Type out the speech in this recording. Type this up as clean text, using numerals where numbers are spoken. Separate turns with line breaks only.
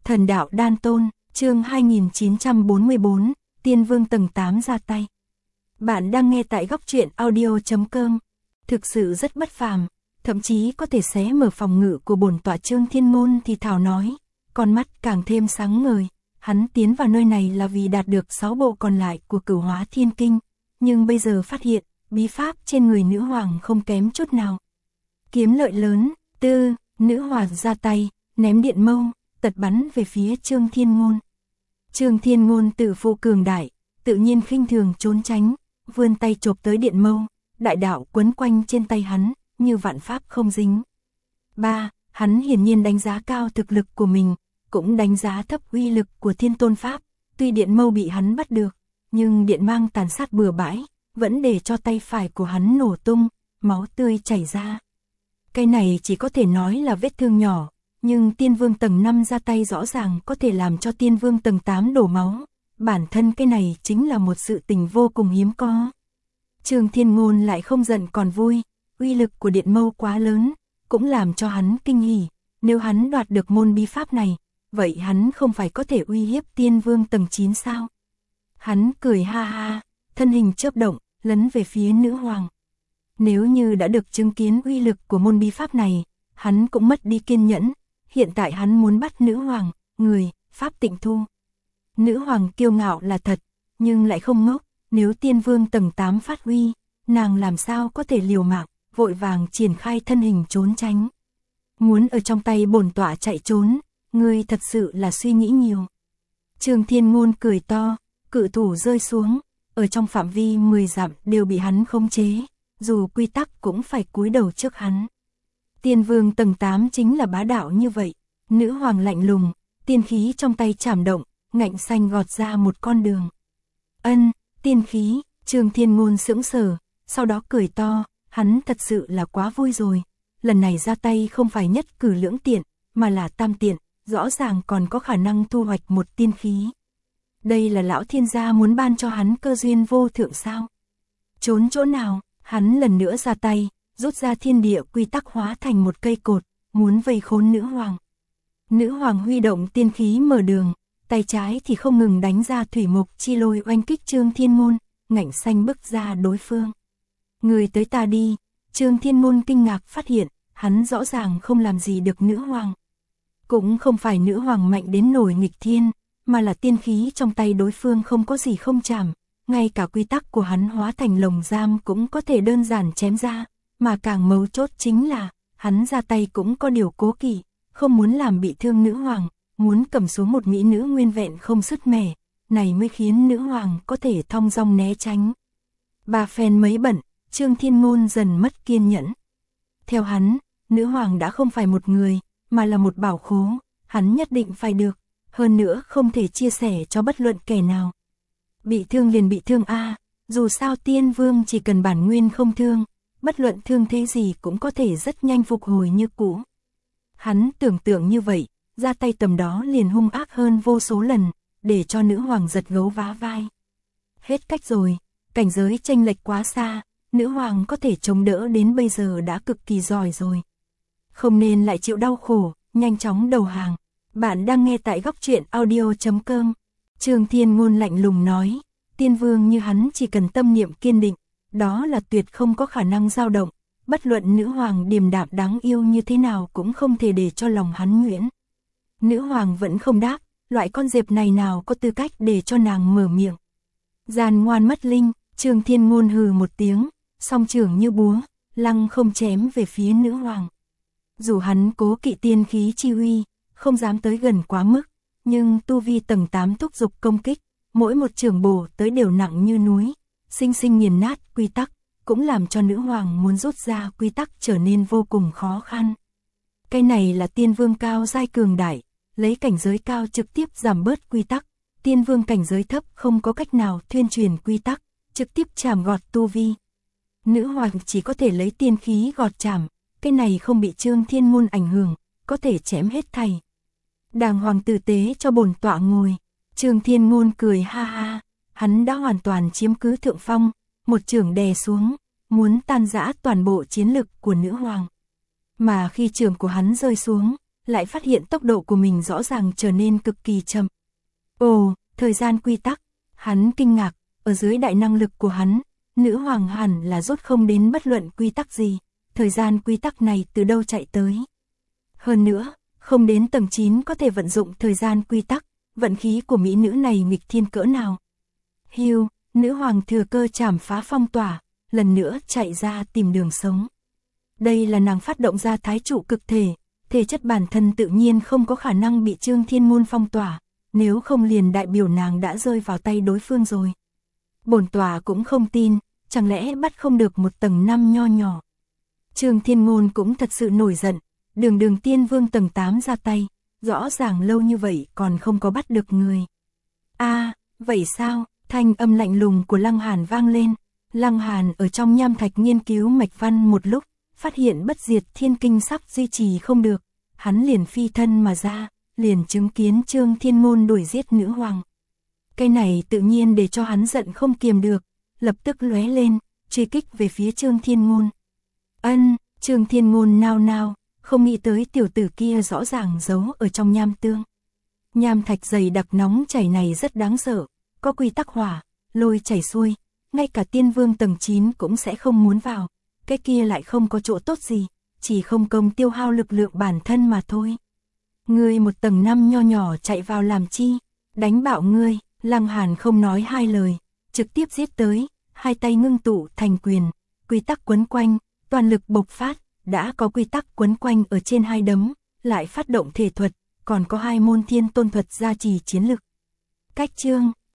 Thần đạo đan tôn, chương 2944, Tiên Vương tầng 8 ra tay. Bạn đang nghe tại góc truyện audio.com. Thực sự rất bất phàm, thậm chí có thể xé mở phòng ngự của bổn tọa Trương Thiên Ngôn thì thảo nói, con mắt càng thêm sáng ngời. Hắn tiến vào nơi này là vì đạt được 6 bộ còn lại của Cửu Hóa Thiên Kinh, nhưng bây giờ phát hiện, bí pháp trên người nữ hoàng không kém chút nào. Kiếm lợi lớn, nữ hoàng ra tay, ném điện mâu, tật bắn về phía Trương Thiên Ngôn. Trương Thiên Ngôn tự phụ cường đại, tự nhiên khinh thường trốn tránh, vươn tay chộp tới điện mâu, đại đạo quấn quanh trên tay hắn, như vạn pháp không dính. Hắn hiển nhiên đánh giá cao thực lực của mình, cũng đánh giá thấp uy lực của Thiên Tôn Pháp, tuy điện mâu bị hắn bắt được, nhưng điện mang tàn sát bừa bãi, vẫn để cho tay phải của hắn nổ tung, máu tươi chảy ra. Cái này chỉ có thể nói là vết thương nhỏ, nhưng Tiên Vương tầng 5 ra tay rõ ràng có thể làm cho Tiên Vương tầng 8 đổ máu, bản thân cái này chính là một sự tình vô cùng hiếm có. Trương Thiên Ngôn lại không giận còn vui, uy lực của điện mâu quá lớn, cũng làm cho hắn kinh hỉ, nếu hắn đoạt được môn bí pháp này, vậy hắn không phải có thể uy hiếp Tiên Vương tầng 9 sao? Hắn cười ha ha, thân hình chớp động, lấn về phía nữ hoàng. Nếu như đã được chứng kiến uy lực của môn bí pháp này, hắn cũng mất đi kiên nhẫn, hiện tại hắn muốn bắt nữ hoàng, người, pháp tịnh thu. Nữ hoàng kiêu ngạo là thật, nhưng lại không ngốc, nếu Tiên Vương tầng 8 phát huy, nàng làm sao có thể liều mạng, vội vàng triển khai thân hình trốn tránh. Muốn ở trong tay bổn tọa chạy trốn, ngươi thật sự là suy nghĩ nhiều. Trương Thiên Ngôn cười to, cự thủ rơi xuống, ở trong phạm vi 10 dặm đều bị hắn khống chế, dù quy tắc cũng phải cúi đầu trước hắn. Tiên Vương tầng 8 chính là bá đạo như vậy, nữ hoàng lạnh lùng, tiên khí trong tay chảm động, ngạnh xanh gọt ra một con đường. Tiên khí, Trương Thiên Ngôn sững sờ, sau đó cười to, hắn thật sự là quá vui rồi, lần này ra tay không phải nhất cử lưỡng tiện, mà là tam tiện, rõ ràng còn có khả năng thu hoạch một tiên khí. Đây là lão thiên gia muốn ban cho hắn cơ duyên vô thượng sao? Trốn chỗ nào, hắn lần nữa ra tay, rút ra thiên địa quy tắc hóa thành một cây cột, muốn vây khốn nữ hoàng. Nữ hoàng huy động tiên khí mở đường, tay trái thì không ngừng đánh ra thủy mục chi lôi oanh kích Trương Thiên Ngôn, ngạnh xanh bức ra đối phương. Người tới ta đi, Trương Thiên Ngôn kinh ngạc phát hiện, hắn rõ ràng không làm gì được nữ hoàng. Cũng không phải nữ hoàng mạnh đến nổi nghịch thiên, mà là tiên khí trong tay đối phương không có gì không chạm, ngay cả quy tắc của hắn hóa thành lồng giam cũng có thể đơn giản chém ra, mà càng mấu chốt chính là, hắn ra tay cũng có điều cố kỵ, không muốn làm bị thương nữ hoàng, muốn cầm xuống một mỹ nữ nguyên vẹn không sứt mẻ, này mới khiến nữ hoàng có thể thong dong né tránh. Ba phen mấy bận, Trương Thiên Ngôn dần mất kiên nhẫn. Theo hắn, nữ hoàng đã không phải một người, mà là một bảo khố, hắn nhất định phải được, hơn nữa không thể chia sẻ cho bất luận kẻ nào. Bị thương liền bị thương dù sao Tiên Vương chỉ cần bản nguyên không thương, bất luận thương thế gì cũng có thể rất nhanh phục hồi như cũ. Hắn tưởng tượng như vậy, ra tay tầm đó liền hung ác hơn vô số lần, để cho nữ hoàng giật gấu vá vai. Hết cách rồi, cảnh giới chênh lệch quá xa, nữ hoàng có thể chống đỡ đến bây giờ đã cực kỳ giỏi rồi. Không nên lại chịu đau khổ, nhanh chóng đầu hàng. Bạn đang nghe tại góc truyện audio.com. Trương Thiên Ngôn lạnh lùng nói, Tiên Vương như hắn chỉ cần tâm niệm kiên định, đó là tuyệt không có khả năng dao động, bất luận nữ hoàng điềm đạm đáng yêu như thế nào cũng không thể để cho lòng hắn nhuyễn. Nữ hoàng vẫn không đáp, loại con dẹp này nào có tư cách để cho nàng mở miệng. Gian ngoan mất linh, Trương Thiên Ngôn hừ một tiếng, song trưởng như búa, lăng không chém về phía nữ hoàng. Dù hắn cố kỵ tiên khí chi uy, không dám tới gần quá mức, nhưng tu vi tầng 8 thúc dục công kích, mỗi một trường bổ tới đều nặng như núi, sinh sinh nghiền nát quy tắc, cũng làm cho nữ hoàng muốn rút ra quy tắc trở nên vô cùng khó khăn. Cái này là Tiên Vương cao giai cường đại, lấy cảnh giới cao trực tiếp giảm bớt quy tắc, Tiên Vương cảnh giới thấp không có cách nào thuyên truyền quy tắc, trực tiếp chảm gọt tu vi. Nữ hoàng chỉ có thể lấy tiên khí gọt chảm, cái này không bị Trương Thiên Ngôn ảnh hưởng, có thể chém hết thảy. Đàng hoàng tử tế cho bổn tọa ngồi. Trương Thiên Ngôn cười ha ha, hắn đã hoàn toàn chiếm cứ thượng phong, một chưởng đè xuống, muốn tan rã toàn bộ chiến lực của nữ hoàng. Mà khi chưởng của hắn rơi xuống, lại phát hiện tốc độ của mình rõ ràng trở nên cực kỳ chậm. Ồ, thời gian quy tắc, hắn kinh ngạc, ở dưới đại năng lực của hắn, nữ hoàng hẳn là rốt không đến bất luận quy tắc gì, thời gian quy tắc này từ đâu chạy tới. Hơn nữa, không đến tầng 9 có thể vận dụng thời gian quy tắc, vận khí của mỹ nữ này nghịch thiên cỡ nào. Hưu, nữ hoàng thừa cơ chảm phá phong tỏa, lần nữa chạy ra tìm đường sống. Đây là nàng phát động ra thái trụ cực thể, thể chất bản thân tự nhiên không có khả năng bị Trương Thiên Ngôn phong tỏa, nếu không liền đại biểu nàng đã rơi vào tay đối phương rồi. Bổn tòa cũng không tin, chẳng lẽ bắt không được một tầng 5 nho nhỏ. Trương Thiên Ngôn cũng thật sự nổi giận, đường tiên vương tầng 8 ra tay, rõ ràng lâu như vậy còn không có bắt được người. Vậy sao? Thanh âm lạnh lùng của Lăng Hàn vang lên. Lăng Hàn ở trong nham thạch nghiên cứu mạch văn một lúc, phát hiện bất diệt thiên kinh sắc duy trì không được, hắn liền phi thân mà ra, liền chứng kiến Trương Thiên Ngôn đuổi giết nữ hoàng. Cái này tự nhiên để cho hắn giận không kiềm được, lập tức lóe lên, truy kích về phía Trương Thiên Ngôn. Trương Thiên Ngôn nao nao, không nghĩ tới tiểu tử kia rõ ràng giấu ở trong nham tương. Nham thạch dày đặc nóng chảy này rất đáng sợ, có quy tắc hỏa, lôi chảy xuôi, ngay cả tiên vương tầng 9 cũng sẽ không muốn vào, cái kia lại không có chỗ tốt gì, chỉ không công tiêu hao lực lượng bản thân mà thôi. Ngươi một tầng 5 nho nhỏ chạy vào làm chi, đánh bạo ngươi. Lăng Hàn không nói hai lời, trực tiếp giết tới, hai tay ngưng tụ thành quyền, quy tắc quấn quanh, toàn lực bộc phát, đã có quy tắc quấn quanh ở trên hai đấm, lại phát động thể thuật, còn có hai môn thiên tôn thuật gia trì chiến lực. Cách chương